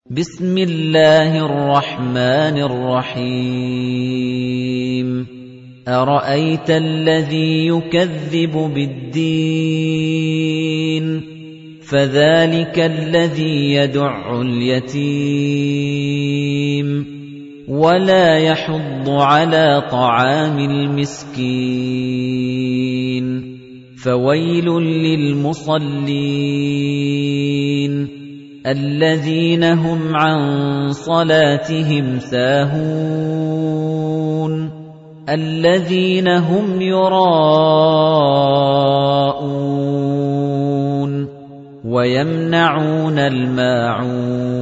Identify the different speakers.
Speaker 1: بسم الله الرحمن الرحيم أرأيت الذي يكذب بالدين فذلك الذي يدع اليتيم ولا يحض على طعام المسكين فويل للمصلين الذين هم عن صلاتهم ساهون الذين هم يراءون ويمنعون الماعون